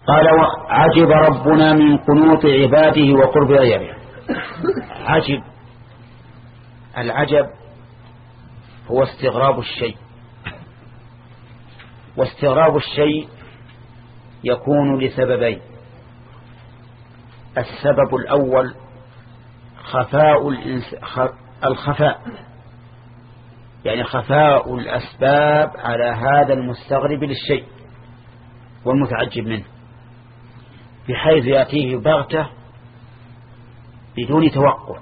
قال عجب ربنا من قنوط عباده وقرب غيره. عجب، العجب هو استغراب الشيء، واستغراب الشيء يكون لسببين. السبب الأول الخفاء، يعني خفاء الأسباب على هذا المستغرب للشيء والمتعجب منه، بحيث يأتيه بغتة بدون توقع.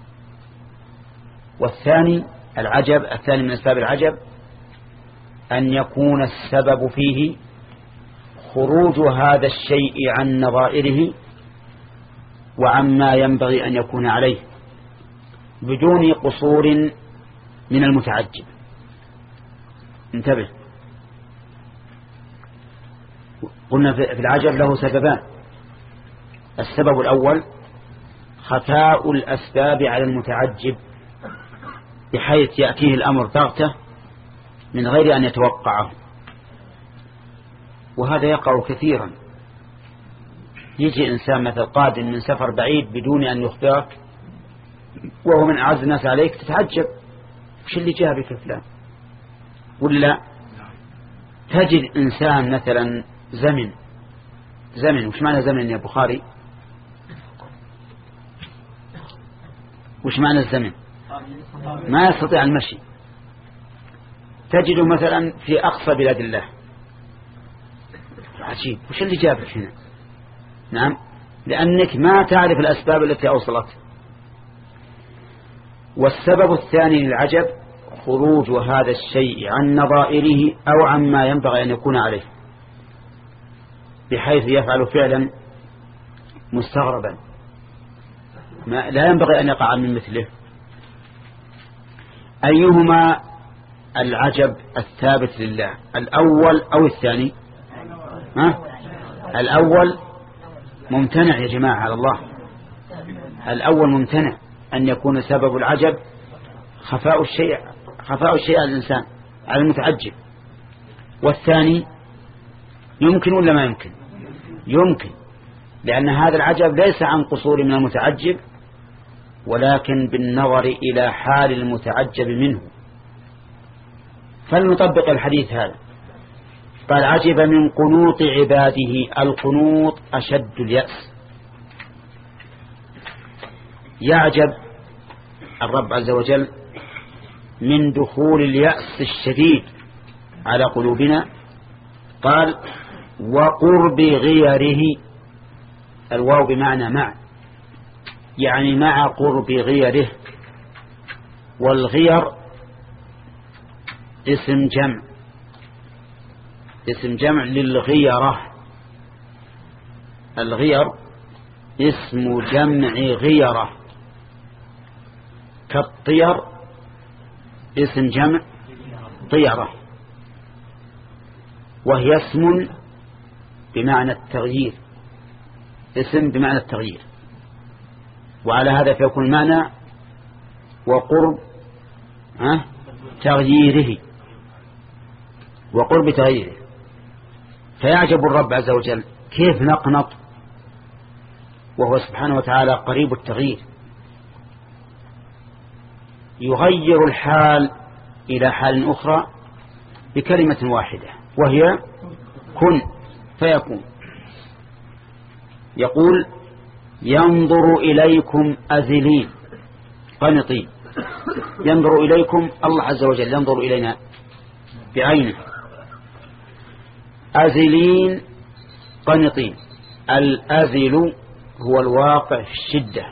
والثاني العجب، الثاني من أسباب العجب أن يكون السبب فيه خروج هذا الشيء عن نظائره وعما ينبغي أن يكون عليه بدون قصور من المتعجب. انتبه، قلنا في العجب له سببان. السبب الأول خفاء الأسباب على المتعجب، بحيث يأتيه الأمر بغتة من غير أن يتوقعه، وهذا يقع كثيرا. يجي إنسان مثل قادم من سفر بعيد بدون أن يخبرك وهو من أعز الناس عليك، تتعجب وش اللي جابك فلان. ولا تجد إنسان مثلا زمن، وش معنى زمن يا بخاري؟ وش معنى الزمن؟ ما يستطيع المشي. تجده مثلا في أقصى بلاد الله. عجيب، وش اللي جابك هنا؟ نعم، لأنك ما تعرف الأسباب التي أوصلت. والسبب الثاني للعجب خروج هذا الشيء عن نظائره أو عما ينبغي أن يكون عليه، بحيث يفعل فعلا مستغربا لا ينبغي أن يقع من مثله. أيهما العجب الثابت لله، الأول أو الثاني؟ الأول ممتنع يا جماعة على الله. الأول ممتنع أن يكون سبب العجب خفاء الشيء على الإنسان، على المتعجب. والثاني يمكن ولا ما يمكن؟ يمكن، لأن هذا العجب ليس عن قصور من المتعجب، ولكن بالنظر إلى حال المتعجب منه. فلنطبق الحديث هذا. قال عجب من قنوط عباده. القنوط أشد اليأس. يعجب الرب عز وجل من دخول اليأس الشديد على قلوبنا. قال وقرب غيره. الواو بمعنى مع، يعني مع قرب غيره. والغير اسم جمع للغيرة. الغير اسم جمع غيرة، كالطير اسم جمع طيرة، وهي اسم بمعنى التغيير، اسم بمعنى التغيير. وعلى هذا فيكون المعنى وقرب تغييره، وقرب تغييره. فيعجب الرب عز وجل كيف نقنط وهو سبحانه وتعالى قريب التغيير، يغير الحال إلى حال أخرى بكلمة واحدة وهي كن فيكون. يقول ينظر إليكم أذلين قنطين. ينظر إليكم، الله عز وجل ينظر إلينا بعينه. أذلين قنطين. الأذل هو الواقع في الشدة،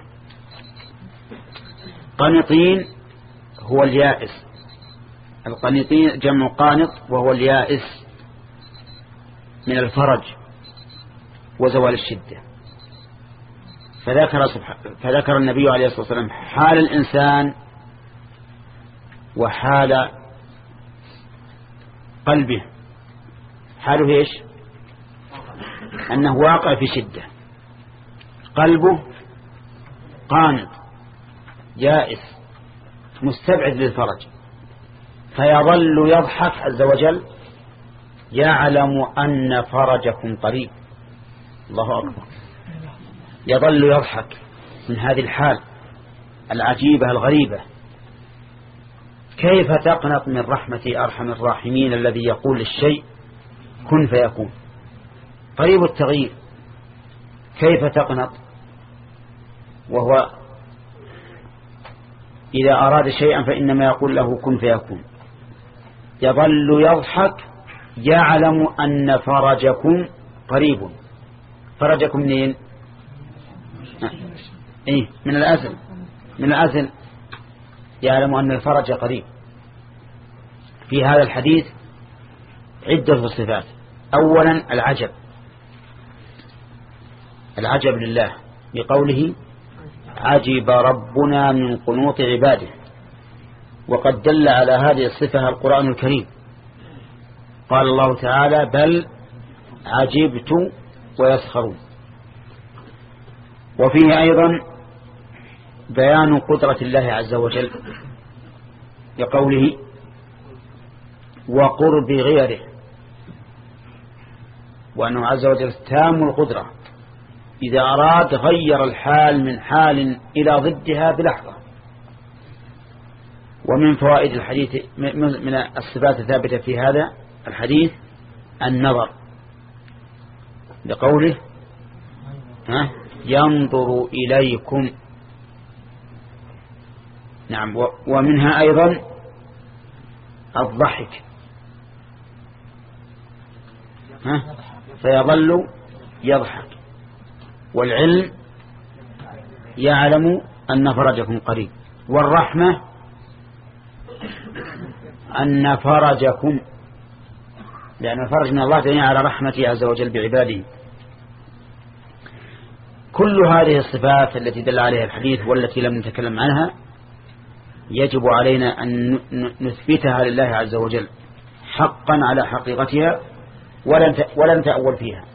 قنطين هو اليائس. القنطين جمع قانط وهو اليائس من الفرج وزوال الشدة. فذكر النبي عليه الصلاة والسلام حال الإنسان وحال قلبه. حاله ايش؟ أنه واقع في شدة، قلبه قانط يائس مستبعد للفرج، فيظل يضحك عز وجل يعلم أن فرجكم قريب. الله أكبر. يظل يضحك من هذه الحال العجيبة الغريبة. كيف تقنط من رحمة أرحم الراحمين الذي يقول للشيء كن فيكون؟ قريب التغيير. كيف تقنط وهو إذا أراد شيئا فإنما يقول له كن فيكون؟ يظل يضحك يعلم أن فرجكم قريب. فرجكم منين؟ من الأزل. من الأزل يعلم أن الفرج قريب. في هذا الحديث عدة صفات. أولا العجب لله بقوله عجب ربنا من قنوط عباده، وقد دل على هذه الصفة القرآن الكريم. قال الله تعالى بل عجبت ويسخرون. وفيه أيضا بيان قدرة الله عز وجل بقوله وقرب غيره، وأنه عز وجل تام القدرة، إذا أراد غير الحال من حال إلى ضدها بلحظة. ومن فوائد الحديث من الصفات الثابتة في هذا الحديث النظر، لقوله ينظر إليكم. نعم. ومنها أيضا الضحك، فيظل يضحك. والعلم يعلم أن فرجكم قريب. والرحمة أن فرجكم، لأن الفرج من الله دليل على رحمته عز وجل بعباده. كل هذه الصفات التي دل عليها الحديث والتي لم نتكلم عنها يجب علينا أن نثبتها لله عز وجل حقا على حقيقتها ولن تأول فيها.